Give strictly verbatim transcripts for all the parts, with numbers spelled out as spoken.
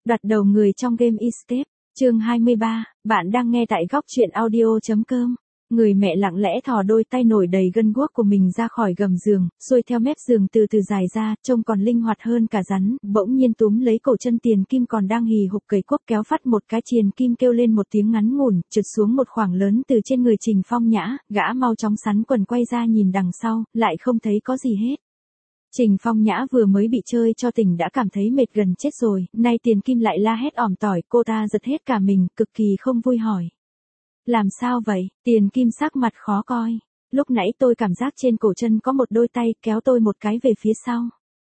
Đoạt đầu người trong game Escape, chương hai mươi ba, bạn đang nghe tại góc truyện audio.com. Người mẹ lặng lẽ thò đôi tay nổi đầy gân guốc của mình ra khỏi gầm giường, xuôi theo mép giường từ từ dài ra, trông còn linh hoạt hơn cả rắn, bỗng nhiên túm lấy cổ chân Tiền Kim còn đang hì hục cầy cuốc, kéo phát một cái. Tiền Kim kêu lên một tiếng ngắn ngủn, trượt xuống một khoảng lớn từ trên người Trình Phong Nhã, gã mau chóng sắn quần quay ra nhìn đằng sau, lại không thấy có gì hết. Trình Phong Nhã vừa mới bị chơi cho tỉnh đã cảm thấy mệt gần chết rồi, nay Tiền Kim lại la hét ỏm tỏi, cô ta giật hết cả mình, cực kỳ không vui hỏi. Làm sao vậy? Tiền Kim sắc mặt khó coi. Lúc nãy tôi cảm giác trên cổ chân có một đôi tay kéo tôi một cái về phía sau.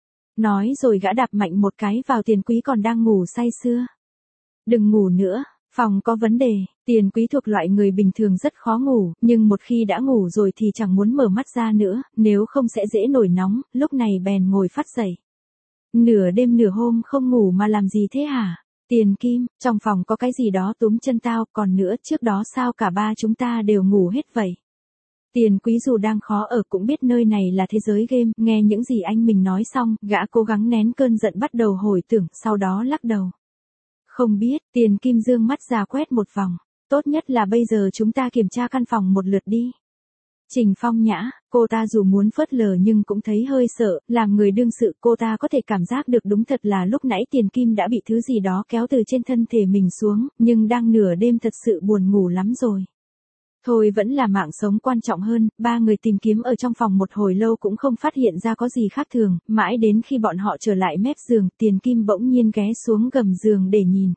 Nói rồi gã đạp mạnh một cái vào Tiền Quý còn đang ngủ say sưa. Đừng ngủ nữa, phòng có vấn đề. Tiền Quý thuộc loại người bình thường rất khó ngủ, nhưng một khi đã ngủ rồi thì chẳng muốn mở mắt ra nữa, nếu không sẽ dễ nổi nóng, lúc này bèn ngồi phát dậy. Nửa đêm nửa hôm không ngủ mà làm gì thế hả? Tiền Kim, trong phòng có cái gì đó túm chân tao, còn nữa trước đó sao cả ba chúng ta đều ngủ hết vậy? Tiền Quý dù đang khó ở cũng biết nơi này là thế giới game, nghe những gì anh mình nói xong, gã cố gắng nén cơn giận bắt đầu hồi tưởng, sau đó lắc đầu. Không biết, Tiền Kim dương mắt ra quét một vòng, tốt nhất là bây giờ chúng ta kiểm tra căn phòng một lượt đi. Trình Phong Nhã, cô ta dù muốn phớt lờ nhưng cũng thấy hơi sợ, làm người đương sự cô ta có thể cảm giác được đúng thật là lúc nãy Tiền Kim đã bị thứ gì đó kéo từ trên thân thể mình xuống, nhưng đang nửa đêm thật sự buồn ngủ lắm rồi. Thôi vẫn là mạng sống quan trọng hơn, ba người tìm kiếm ở trong phòng một hồi lâu cũng không phát hiện ra có gì khác thường, mãi đến khi bọn họ trở lại mép giường, Tiền Kim bỗng nhiên ghé xuống gầm giường để nhìn.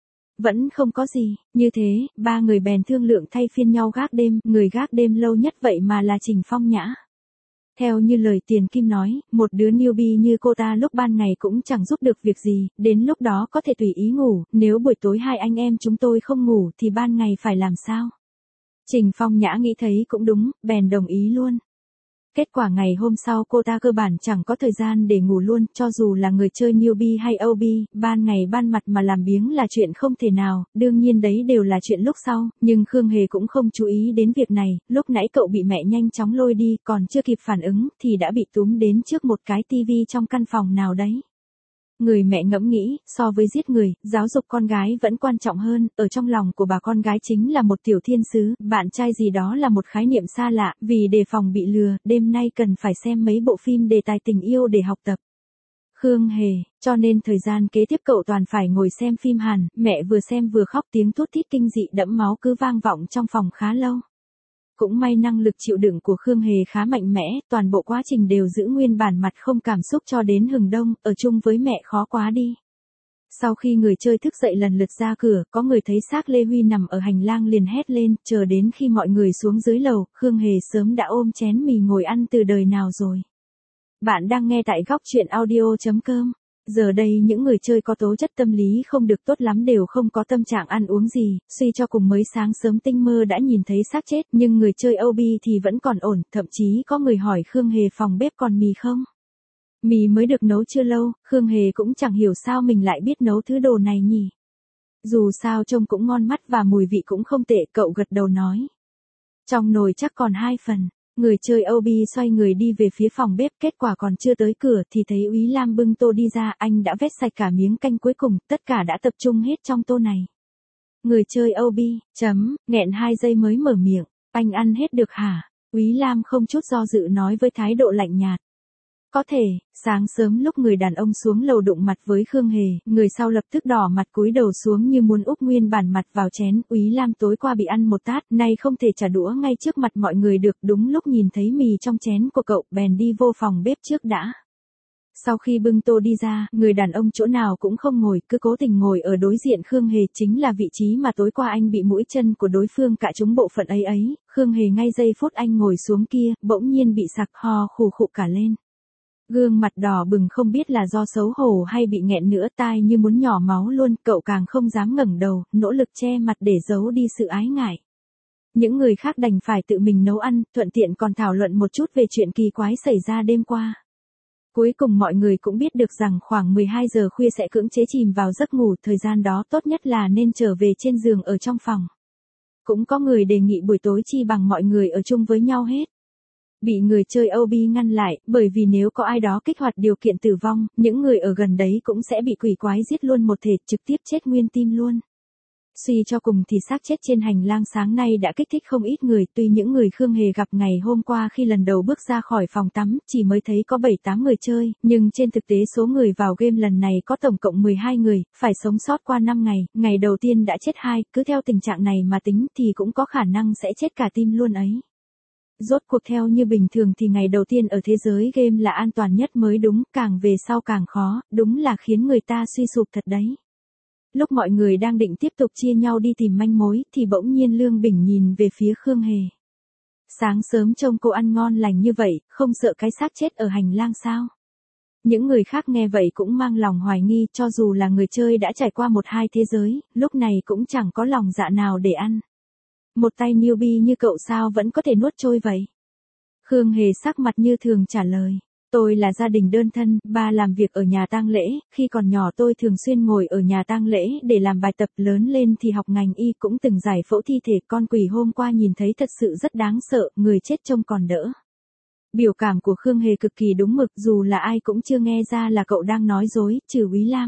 Vẫn không có gì, như thế, ba người bèn thương lượng thay phiên nhau gác đêm, người gác đêm lâu nhất vậy mà là Trình Phong Nhã. Theo như lời Tiền Kim nói, một đứa newbie như cô ta lúc ban ngày cũng chẳng giúp được việc gì, đến lúc đó có thể tùy ý ngủ, nếu buổi tối hai anh em chúng tôi không ngủ thì ban ngày phải làm sao? Trình Phong Nhã nghĩ thấy cũng đúng, bèn đồng ý luôn. Kết quả ngày hôm sau cô ta cơ bản chẳng có thời gian để ngủ luôn, cho dù là người chơi newbie hay o bê, ban ngày ban mặt mà làm biếng là chuyện không thể nào, đương nhiên đấy đều là chuyện lúc sau, nhưng Khương Hề cũng không chú ý đến việc này, lúc nãy cậu bị mẹ nhanh chóng lôi đi, còn chưa kịp phản ứng, thì đã bị túm đến trước một cái tivi trong căn phòng nào đấy. Người mẹ ngẫm nghĩ, so với giết người, giáo dục con gái vẫn quan trọng hơn, ở trong lòng của bà con gái chính là một tiểu thiên sứ, bạn trai gì đó là một khái niệm xa lạ, vì đề phòng bị lừa, đêm nay cần phải xem mấy bộ phim đề tài tình yêu để học tập. Khương Hề, cho nên thời gian kế tiếp cậu toàn phải ngồi xem phim Hàn, mẹ vừa xem vừa khóc, tiếng thút thít kinh dị đẫm máu cứ vang vọng trong phòng khá lâu. Cũng may năng lực chịu đựng của Khương Hề khá mạnh mẽ, toàn bộ quá trình đều giữ nguyên bản mặt không cảm xúc cho đến hừng đông, ở chung với mẹ khó quá đi. Sau khi người chơi thức dậy lần lượt ra cửa, có người thấy xác Lê Huy nằm ở hành lang liền hét lên, chờ đến khi mọi người xuống dưới lầu, Khương Hề sớm đã ôm chén mì ngồi ăn từ đời nào rồi. Bạn đang nghe tại góc truyện audio.com. Giờ đây những người chơi có tố chất tâm lý không được tốt lắm đều không có tâm trạng ăn uống gì, suy cho cùng mới sáng sớm tinh mơ đã nhìn thấy xác chết, nhưng người chơi o bê thì vẫn còn ổn, thậm chí có người hỏi Khương Hề phòng bếp còn mì không? Mì mới được nấu chưa lâu, Khương Hề cũng chẳng hiểu sao mình lại biết nấu thứ đồ này nhỉ. Dù sao trông cũng ngon mắt và mùi vị cũng không tệ, cậu gật đầu nói. Trong nồi chắc còn hai phần. Người chơi o bê xoay người đi về phía phòng bếp, kết quả còn chưa tới cửa thì thấy Úy Lam bưng tô đi ra, anh đã vét sạch cả miếng canh cuối cùng, tất cả đã tập trung hết trong tô này. Người chơi o bê, chấm, nghẹn hai giây mới mở miệng, anh ăn hết được hả? Úy Lam không chút do dự nói với thái độ lạnh nhạt. Có thể, sáng sớm lúc người đàn ông xuống lầu đụng mặt với Khương Hề, người sau lập tức đỏ mặt cúi đầu xuống như muốn úp nguyên bản mặt vào chén. Úy Lam tối qua bị ăn một tát, nay không thể trả đũa ngay trước mặt mọi người được, đúng lúc nhìn thấy mì trong chén của cậu, bèn đi vô phòng bếp trước đã. Sau khi bưng tô đi ra, người đàn ông chỗ nào cũng không ngồi, cứ cố tình ngồi ở đối diện Khương Hề, chính là vị trí mà tối qua anh bị mũi chân của đối phương cạ trúng bộ phận ấy ấy. Khương Hề ngay giây phút anh ngồi xuống kia, bỗng nhiên bị sặc ho khù khụ cả lên. Gương mặt đỏ bừng không biết là do xấu hổ hay bị nghẹn nữa, tai như muốn nhỏ máu luôn, cậu càng không dám ngẩng đầu, nỗ lực che mặt để giấu đi sự ái ngại. Những người khác đành phải tự mình nấu ăn, thuận tiện còn thảo luận một chút về chuyện kỳ quái xảy ra đêm qua. Cuối cùng mọi người cũng biết được rằng khoảng mười hai giờ khuya sẽ cưỡng chế chìm vào giấc ngủ, thời gian đó tốt nhất là nên trở về trên giường ở trong phòng. Cũng có người đề nghị buổi tối chi bằng mọi người ở chung với nhau hết. Bị người chơi ô bê ngăn lại, bởi vì nếu có ai đó kích hoạt điều kiện tử vong, những người ở gần đấy cũng sẽ bị quỷ quái giết luôn một thể, trực tiếp chết nguyên tim luôn. Suy cho cùng thì xác chết trên hành lang sáng nay đã kích thích không ít người, tuy những người Khương Hề gặp ngày hôm qua khi lần đầu bước ra khỏi phòng tắm, chỉ mới thấy có bảy tám người chơi, nhưng trên thực tế số người vào game lần này có tổng cộng mười hai người, phải sống sót qua năm ngày, ngày đầu tiên đã chết hai, cứ theo tình trạng này mà tính thì cũng có khả năng sẽ chết cả team luôn ấy. Rốt cuộc theo như bình thường thì ngày đầu tiên ở thế giới game là an toàn nhất mới đúng, càng về sau càng khó, đúng là khiến người ta suy sụp thật đấy. Lúc mọi người đang định tiếp tục chia nhau đi tìm manh mối, thì bỗng nhiên Lương Bình nhìn về phía Khương Hề. Sáng sớm trông cô ăn ngon lành như vậy, không sợ cái xác chết ở hành lang sao? Những người khác nghe vậy cũng mang lòng hoài nghi, cho dù là người chơi đã trải qua một hai thế giới, lúc này cũng chẳng có lòng dạ nào để ăn. Một tay newbie như cậu sao vẫn có thể nuốt trôi vậy? Khương Hề sắc mặt như thường trả lời. Tôi là gia đình đơn thân, ba làm việc ở nhà tang lễ, khi còn nhỏ tôi thường xuyên ngồi ở nhà tang lễ để làm bài tập, lớn lên thì học ngành y, cũng từng giải phẫu thi thể con quỷ hôm qua nhìn thấy thật sự rất đáng sợ, người chết trông còn đỡ. Biểu cảm của Khương Hề cực kỳ đúng mực, dù là ai cũng chưa nghe ra là cậu đang nói dối, trừ Úy Lam.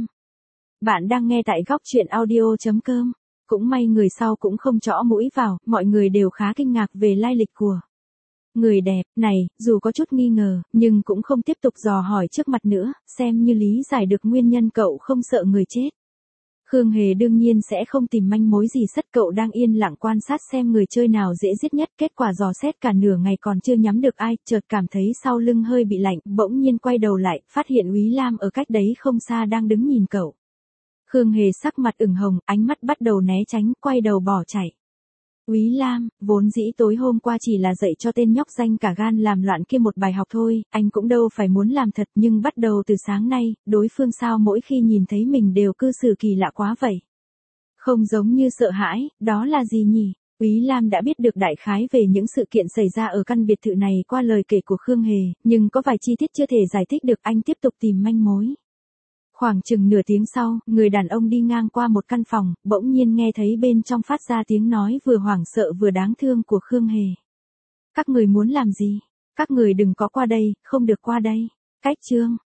Bạn đang nghe tại góc truyện audio chấm com. Cũng may người sau cũng không chõ mũi vào, mọi người đều khá kinh ngạc về lai lịch của người đẹp này, dù có chút nghi ngờ, nhưng cũng không tiếp tục dò hỏi trước mặt nữa, xem như lý giải được nguyên nhân cậu không sợ người chết. Khương Hề đương nhiên sẽ không tìm manh mối gì, sất cậu đang yên lặng quan sát xem người chơi nào dễ giết nhất, kết quả dò xét cả nửa ngày còn chưa nhắm được ai, chợt cảm thấy sau lưng hơi bị lạnh, bỗng nhiên quay đầu lại, phát hiện Úy Lam ở cách đấy không xa đang đứng nhìn cậu. Khương Hề sắc mặt ửng hồng, ánh mắt bắt đầu né tránh, quay đầu bỏ chạy. Úy Lam, vốn dĩ tối hôm qua chỉ là dạy cho tên nhóc danh cả gan làm loạn kia một bài học thôi, anh cũng đâu phải muốn làm thật, nhưng bắt đầu từ sáng nay, đối phương sao mỗi khi nhìn thấy mình đều cư xử kỳ lạ quá vậy. Không giống như sợ hãi, đó là gì nhỉ? Úy Lam đã biết được đại khái về những sự kiện xảy ra ở căn biệt thự này qua lời kể của Khương Hề, nhưng có vài chi tiết chưa thể giải thích được, anh tiếp tục tìm manh mối. Khoảng chừng nửa tiếng sau, người đàn ông đi ngang qua một căn phòng, bỗng nhiên nghe thấy bên trong phát ra tiếng nói vừa hoảng sợ vừa đáng thương của Khương Hề. Các người muốn làm gì? Các người đừng có qua đây, không được qua đây. Cách chương.